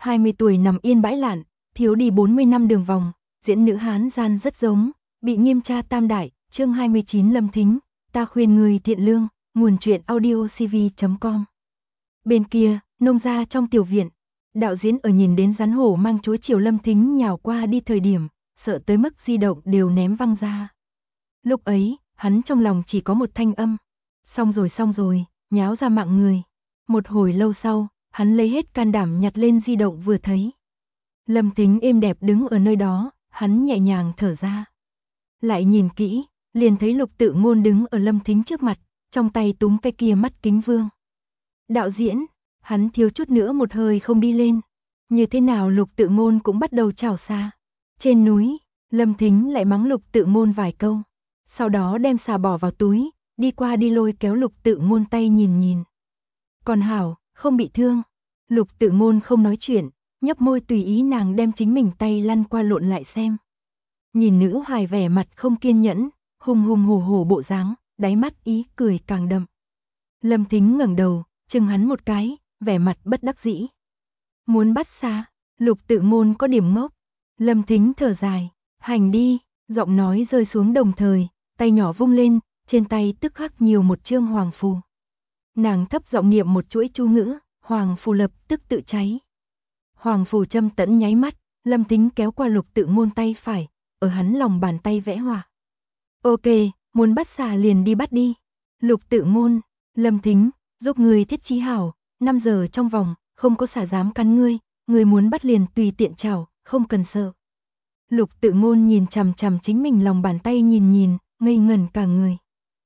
20 tuổi nằm yên bãi lạn, thiếu đi 40 năm đường vòng, diễn nữ Hán gian rất giống, bị nghiêm tra tam đại, chương 29 Lâm Thính, ta khuyên người thiện lương, nguồn truyện audiocv.com. Bên kia, nông gia trong tiểu viện, đạo diễn ở nhìn đến rắn hổ mang chúa chiều Lâm Thính nhào qua đi thời điểm, sợ tới mức di động đều ném văng ra. Lúc ấy, hắn trong lòng chỉ có một thanh âm, xong rồi, nháo ra mạng người. Một hồi lâu sau, hắn lấy hết can đảm nhặt lên di động vừa thấy. Lâm Thính êm đẹp đứng ở nơi đó, hắn nhẹ nhàng thở ra. Lại nhìn kỹ, liền thấy Lục Tự Ngôn đứng ở Lâm Thính trước mặt, trong tay túm cái kia mắt kính vương. Đạo diễn, hắn thiếu chút nữa một hơi không đi lên. Như thế nào Lục Tự Ngôn cũng bắt đầu chào xa. Trên núi, Lâm Thính lại mắng Lục Tự Ngôn vài câu. Sau đó đem xà bỏ vào túi, đi qua đi lôi kéo Lục Tự Ngôn tay nhìn. Còn hảo, không bị thương. Lục Tự Ngôn không nói chuyện, nhấp môi tùy ý nàng đem chính mình tay lăn qua lộn lại xem. Nhìn nữ hài vẻ mặt không kiên nhẫn, hùng hổ bộ dáng, đáy mắt ý cười càng đậm. Lâm Thính ngẩng đầu, chừng hắn một cái, vẻ mặt bất đắc dĩ. Muốn bắt xà? Lục Tự Ngôn có điểm ngốc. Lâm Thính thở dài, hành đi, giọng nói rơi xuống đồng thời, tay nhỏ vung lên, trên tay tức khắc nhiều một chương hoàng phù. Nàng thấp giọng niệm một chuỗi chú ngữ, hoàng phù lập tức tự cháy. Hoàng phù châm tẫn nháy mắt, Lâm Thính kéo qua Lục Tự Ngôn tay phải, ở hắn lòng bàn tay vẽ họa. Ok, muốn bắt xà liền đi bắt đi. Lục Tự Ngôn, Lâm Thính, giúp người thiết trí hảo, 5 giờ trong vòng, không có xà dám cắn ngươi muốn bắt liền tùy tiện chảo, không cần sợ. Lục Tự Ngôn nhìn chằm chằm chính mình lòng bàn tay nhìn, ngây ngẩn cả người.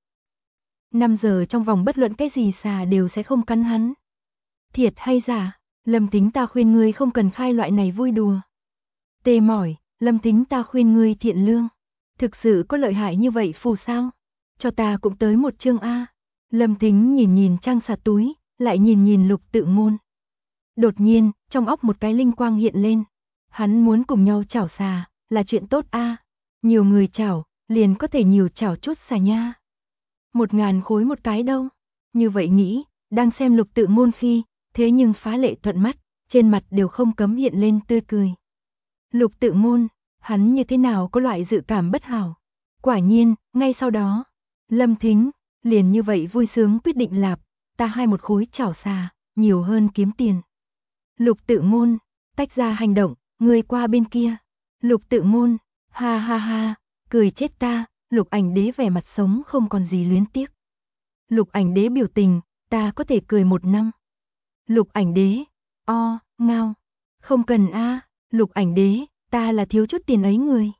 5 giờ trong vòng bất luận cái gì xà đều sẽ không cắn hắn. Thiệt hay giả? Lâm Thính ta khuyên ngươi không cần khai loại này vui đùa. Tê mỏi, Lâm Thính ta khuyên ngươi thiện lương. Thực sự có lợi hại như vậy phù sao? Cho ta cũng tới một chương A. Lâm Thính nhìn trang xà túi, lại nhìn Lục Tự Ngôn. Đột nhiên, trong óc một cái linh quang hiện lên. Hắn muốn cùng nhau chảo xà, là chuyện tốt A. Nhiều người chảo, liền có thể nhiều chảo chút xà nha. 1000 khối một cái đâu. Như vậy nghĩ, đang xem Lục Tự Ngôn khi, thế nhưng phá lệ thuận mắt, trên mặt đều không cấm hiện lên tươi cười. Lục Tự Ngôn, hắn như thế nào có loại dự cảm bất hảo. Quả nhiên, ngay sau đó, Lâm Thính, liền như vậy vui sướng quyết định lạp, ta 21 khối chảo xà, nhiều hơn kiếm tiền. Lục Tự Ngôn, tách ra hành động, người qua bên kia. Lục Tự Ngôn, ha, cười chết ta, Lục Ảnh Đế vẻ mặt sống không còn gì luyến tiếc. Lục Ảnh Đế biểu tình, ta có thể cười 1 năm. Lục Ảnh Đế, ngao, không cần a, Lục Ảnh Đế, ta là thiếu chút tiền ấy người.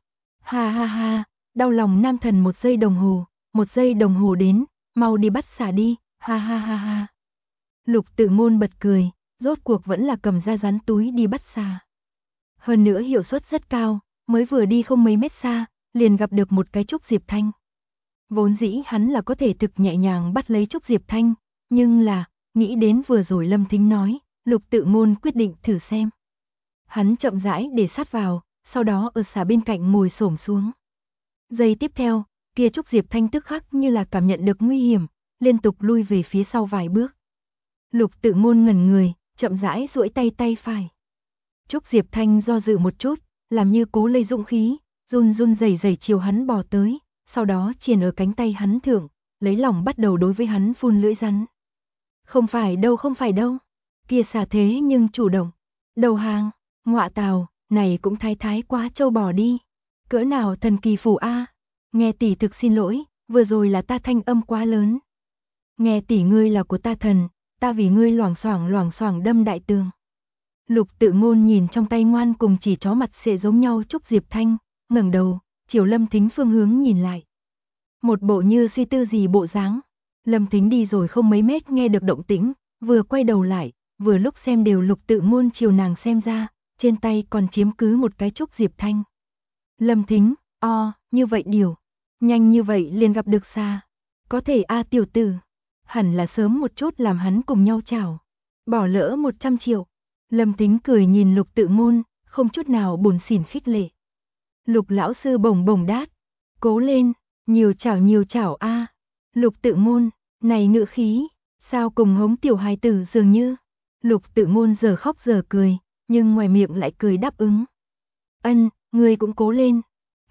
Ha, đau lòng nam thần 1 giây đồng hồ đến, mau đi bắt xà đi, ha. Lục Tự Ngôn bật cười, rốt cuộc vẫn là cầm ra rắn túi đi bắt xà. Hơn nữa hiệu suất rất cao, mới vừa đi không mấy mét xa, liền gặp được một cái trúc diệp thanh. Vốn dĩ hắn là có thể thực nhẹ nhàng bắt lấy trúc diệp thanh, nhưng là, nghĩ đến vừa rồi Lâm Thính nói, Lục Tự Ngôn quyết định thử xem. Hắn chậm rãi để sát vào, sau đó ở xà bên cạnh ngồi xổm xuống. Giây tiếp theo, kia trúc diệp thanh tức khắc như là cảm nhận được nguy hiểm, liên tục lui về phía sau vài bước. Lục Tự Ngôn ngẩn người, chậm rãi duỗi tay phải. Trúc Diệp Thanh do dự một chút, làm như cố lấy dũng khí, run rẩy chiều hắn bò tới, sau đó triền ở cánh tay hắn thượng, lấy lòng bắt đầu đối với hắn phun lưỡi rắn. Không phải đâu, kia xà thế nhưng chủ động, đầu hàng, ngọa tào, này cũng thái quá trâu bò đi, cỡ nào thần kỳ phù a, nghe tỷ thực xin lỗi, vừa rồi là ta thanh âm quá lớn. Nghe tỷ ngươi là của ta thần, ta vì ngươi loảng xoảng đâm đại tường. Lục Tự Ngôn nhìn trong tay ngoan cùng chỉ chó mặt sẽ giống nhau trúc diệp thanh, ngẩng đầu, chiều Lâm Thính phương hướng nhìn lại. Một bộ như suy tư gì bộ dáng. Lâm Thính đi rồi không mấy mét nghe được động tĩnh, vừa quay đầu lại, vừa lúc xem đều Lục Tự Ngôn chiều nàng xem ra, trên tay còn chiếm cứ một cái trúc diệp thanh. Lâm Thính, như vậy điều, nhanh như vậy liền gặp được xà. Có thể tiểu tử, hẳn là sớm một chút làm hắn cùng nhau chào. Bỏ lỡ 100 triệu. Lâm Thính cười nhìn Lục Tự Ngôn, không chút nào buồn xỉn khích lệ. Lục lão sư bổng đát, cố lên, nhiều chảo a. Lục Tự Ngôn, này ngữ khí, sao cùng hống tiểu hài tử dường như. Lục Tự Ngôn giờ khóc giờ cười, nhưng ngoài miệng lại cười đáp ứng. Ân, ngươi cũng cố lên.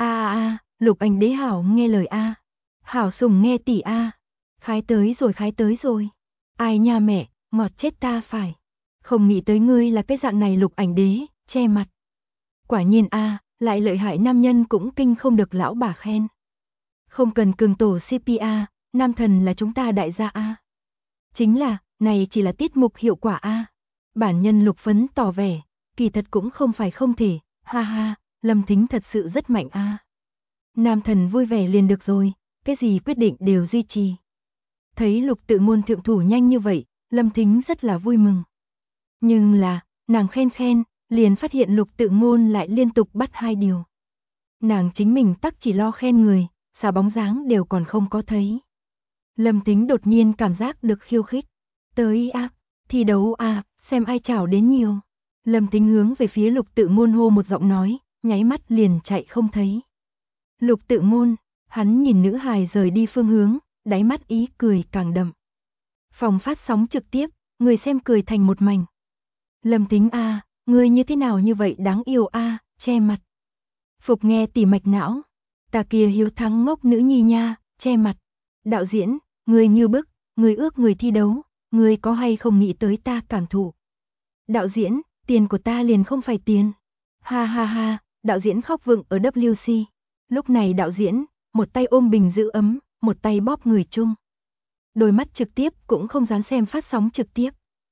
Lục Ảnh Đế hảo nghe lời a. Hảo sủng nghe tỷ a. Khái tới rồi. Ai nha mẹ, ngọt chết ta phải. Không nghĩ tới ngươi là cái dạng này Lục Ảnh Đế, che mặt. Quả nhiên a, lại lợi hại nam nhân cũng kinh không được lão bà khen. Không cần cường tổ CPA, nam thần là chúng ta đại gia a. Chính là, này chỉ là tiết mục hiệu quả a. Bản nhân Lục Phấn tỏ vẻ, kỳ thật cũng không phải không thể, ha ha, Lâm Thính thật sự rất mạnh a. Nam thần vui vẻ liền được rồi, cái gì quyết định đều duy trì. Thấy Lục Tự Ngôn thượng thủ nhanh như vậy, Lâm Thính rất là vui mừng. Nhưng là, nàng khen, liền phát hiện Lục Tự Ngôn lại liên tục bắt hai điều. Nàng chính mình tắc chỉ lo khen người, sao bóng dáng đều còn không có thấy. Lâm Thính đột nhiên cảm giác được khiêu khích. Tới a, thi đấu a, xem ai chảo đến nhiều. Lâm Thính hướng về phía Lục Tự Ngôn hô một giọng nói, nháy mắt liền chạy không thấy. Lục Tự Ngôn, hắn nhìn nữ hài rời đi phương hướng, đáy mắt ý cười càng đậm. Phòng phát sóng trực tiếp, người xem cười thành một mảnh. Lâm Thính a, ngươi như thế nào như vậy đáng yêu a, che mặt. Phục nghe tỉ mạch não. Ta kia hiếu thắng ngốc nữ nhi nha, che mặt. Đạo diễn, người như bức, người ước người thi đấu, người có hay không nghĩ tới ta cảm thụ. Đạo diễn, tiền của ta liền không phải tiền. Ha ha ha, đạo diễn khóc vựng ở WC. Lúc này đạo diễn, một tay ôm bình giữ ấm, một tay bóp người chung. Đôi mắt trực tiếp cũng không dám xem phát sóng trực tiếp.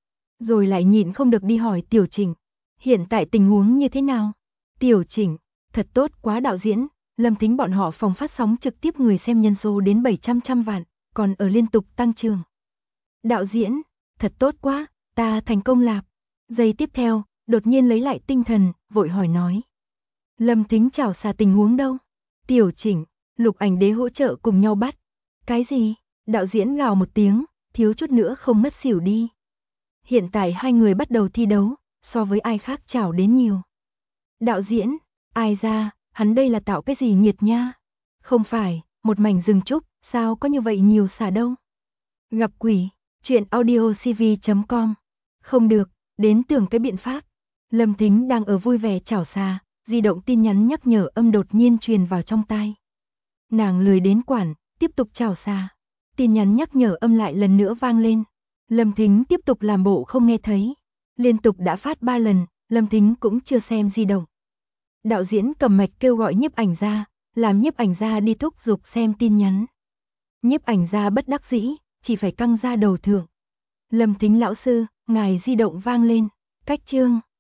Rồi lại nhịn không được đi hỏi Tiểu Chỉnh. Hiện tại tình huống như thế nào? Tiểu Chỉnh, thật tốt quá đạo diễn. Lâm Thính bọn họ phòng phát sóng trực tiếp người xem nhân số đến 700 vạn, còn ở liên tục tăng trưởng. Đạo diễn, thật tốt quá, ta thành công lạp. Giây tiếp theo, đột nhiên lấy lại tinh thần, vội hỏi nói. Lâm Thính chảo xà tình huống đâu? Tiểu Chỉnh, Lục Ảnh Đế hỗ trợ cùng nhau bắt. Cái gì? Đạo diễn gào một tiếng, thiếu chút nữa không mất xỉu đi. Hiện tại hai người bắt đầu thi đấu, so với ai khác chảo đến nhiều. Đạo diễn, ai ra, hắn đây là tạo cái gì nhiệt nha? Không phải, một mảnh rừng trúc, sao có như vậy nhiều xà đâu? Gặp quỷ, chuyện audiocv.com. Không được, đến tưởng cái biện pháp. Lâm Thính đang ở vui vẻ chảo xà, di động tin nhắn nhắc nhở âm đột nhiên truyền vào trong tai. Nàng lười đến quản, tiếp tục chảo xà. Tin nhắn nhắc nhở âm lại lần nữa vang lên. Lâm Thính tiếp tục làm bộ không nghe thấy. Liên tục đã phát 3 lần, Lâm Thính cũng chưa xem di động. Đạo diễn cầm mạch kêu gọi nhiếp ảnh gia, làm nhiếp ảnh gia đi thúc giục xem tin nhắn. Nhiếp ảnh gia bất đắc dĩ, chỉ phải căng ra đầu thượng. Lâm Thính lão sư, ngài di động vang lên, cách chương.